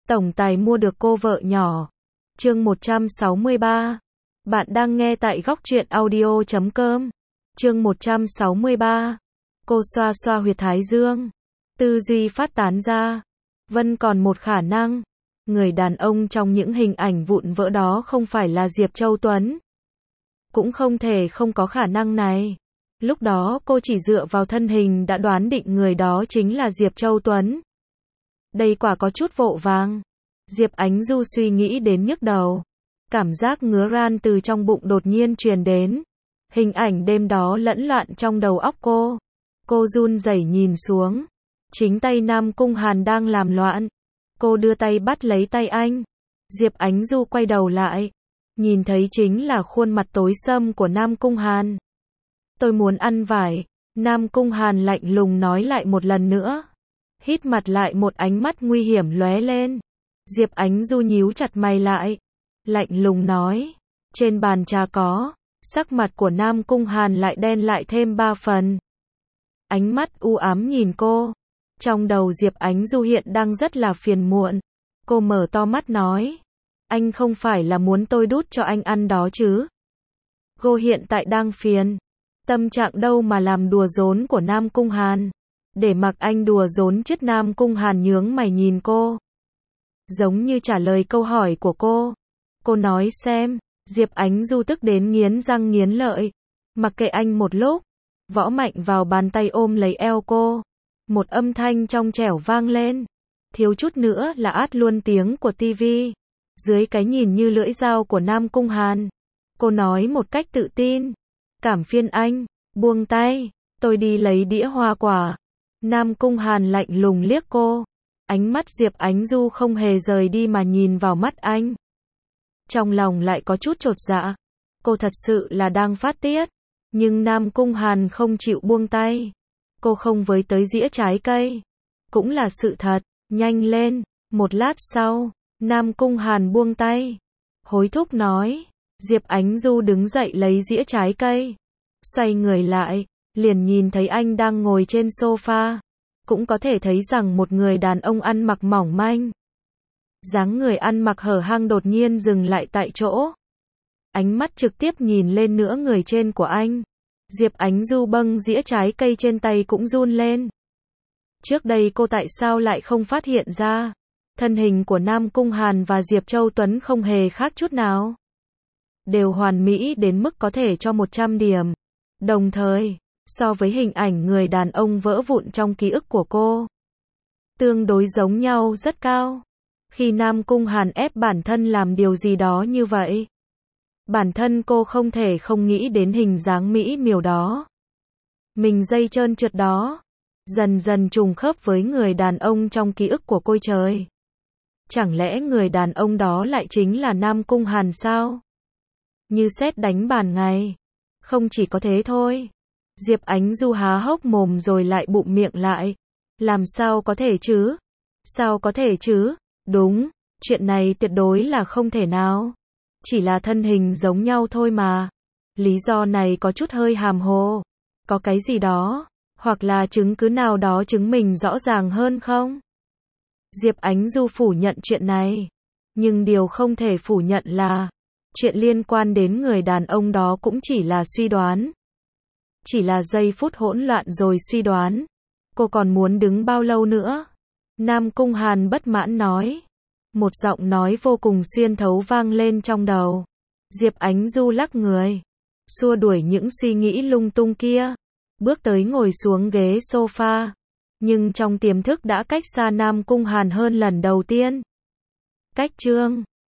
Tổng tài mua được cô vợ nhỏ. Chương 163. Bạn đang nghe tại góc truyện audio.com. Chương 163. Cô xoa xoa huyệt thái dương. Tư duy phát tán ra. Vân còn một khả năng. Người đàn ông trong những hình ảnh vụn vỡ đó không phải là Diệp Châu Tuấn. Cũng không thể không có khả năng này. Lúc đó cô chỉ dựa vào thân hình đã đoán định người đó chính là Diệp Châu Tuấn. Đây quả có chút vội vàng. Diệp Ánh Du suy nghĩ đến nhức đầu. Cảm giác ngứa ran từ trong bụng đột nhiên truyền đến. Hình ảnh đêm đó lẫn loạn trong đầu óc cô. Cô run rẩy nhìn xuống. Chính tay Nam Cung Hàn đang làm loạn. Cô đưa tay bắt lấy tay anh. Diệp Ánh Du quay đầu lại. Nhìn thấy chính là khuôn mặt tối sầm của Nam Cung Hàn. Tôi muốn ăn vải. Nam Cung Hàn lạnh lùng nói lại một lần nữa. Hít mặt lại, một ánh mắt nguy hiểm lóe lên. Diệp Ánh Du nhíu chặt mày lại. Lạnh lùng nói. Trên bàn trà có. Sắc mặt của Nam Cung Hàn lại đen lại thêm 3 phần. Ánh mắt u ám nhìn cô. Trong đầu Diệp Ánh Du hiện đang rất là phiền muộn. Cô mở to mắt nói. Anh không phải là muốn tôi đút cho anh ăn đó chứ? Cô hiện tại đang phiền. Tâm trạng đâu mà làm đùa giỡn của Nam Cung Hàn. Để mặc anh đùa giỡn chết. Nam Cung Hàn nhướng mày nhìn cô. Giống như trả lời câu hỏi của cô. Cô nói xem. Diệp Ánh Du tức đến nghiến răng nghiến lợi. Mặc kệ anh một lúc. Võ mạnh vào bàn tay ôm lấy eo cô. Một âm thanh trong trẻo vang lên. Thiếu chút nữa là át luôn tiếng của tivi. Dưới cái nhìn như lưỡi dao của Nam Cung Hàn. Cô nói một cách tự tin. Cảm phiền anh. Buông tay. Tôi đi lấy đĩa hoa quả. Nam Cung Hàn lạnh lùng liếc cô. Ánh mắt Diệp Ánh Du không hề rời đi mà nhìn vào mắt anh. Trong lòng lại có chút chột dạ. Cô thật sự là đang phát tiết. Nhưng Nam Cung Hàn không chịu buông tay. Cô không với tới dĩa trái cây. Cũng là sự thật. Nhanh lên. Một lát sau, Nam Cung Hàn buông tay. Hối thúc nói. Diệp Ánh Du đứng dậy lấy dĩa trái cây. Xoay người lại. Liền nhìn thấy anh đang ngồi trên sofa. Cũng có thể thấy rằng một người đàn ông ăn mặc mỏng manh. Dáng người ăn mặc hở hang đột nhiên dừng lại tại chỗ. Ánh mắt trực tiếp nhìn lên nửa người trên của anh. Diệp Ánh Du bâng dĩa trái cây trên tay cũng run lên. Trước đây cô tại sao lại không phát hiện ra? Thân hình của Nam Cung Hàn và Diệp Châu Tuấn không hề khác chút nào. Đều hoàn mỹ đến mức có thể cho 100 điểm. Đồng thời, so với hình ảnh người đàn ông vỡ vụn trong ký ức của cô, tương đối giống nhau rất cao. Khi Nam Cung Hàn ép bản thân làm điều gì đó như vậy, bản thân cô không thể không nghĩ đến hình dáng mỹ miều đó. Mình dây trơn trượt đó, dần dần trùng khớp với người đàn ông trong ký ức của cô trời. Chẳng lẽ người đàn ông đó lại chính là Nam Cung Hàn sao? Như sét đánh ban ngày. Không chỉ có thế thôi. Diệp Ánh Du há hốc mồm rồi lại bụm miệng lại. Làm sao có thể chứ? Sao có thể chứ? Đúng, chuyện này tuyệt đối là không thể nào. Chỉ là thân hình giống nhau thôi mà. Lý do này có chút hơi hàm hồ. Có cái gì đó, hoặc là chứng cứ nào đó chứng minh rõ ràng hơn không? Diệp Ánh Du phủ nhận chuyện này. Nhưng điều không thể phủ nhận là chuyện liên quan đến người đàn ông đó cũng chỉ là suy đoán. Chỉ là giây phút hỗn loạn rồi suy đoán. Cô còn muốn đứng bao lâu nữa? Nam Cung Hàn bất mãn nói. Một giọng nói vô cùng xuyên thấu vang lên trong đầu. Diệp Ánh Du lắc người. Xua đuổi những suy nghĩ lung tung kia. Bước tới ngồi xuống ghế sofa. Nhưng trong tiềm thức đã cách xa Nam Cung Hàn hơn lần đầu tiên. Cách chương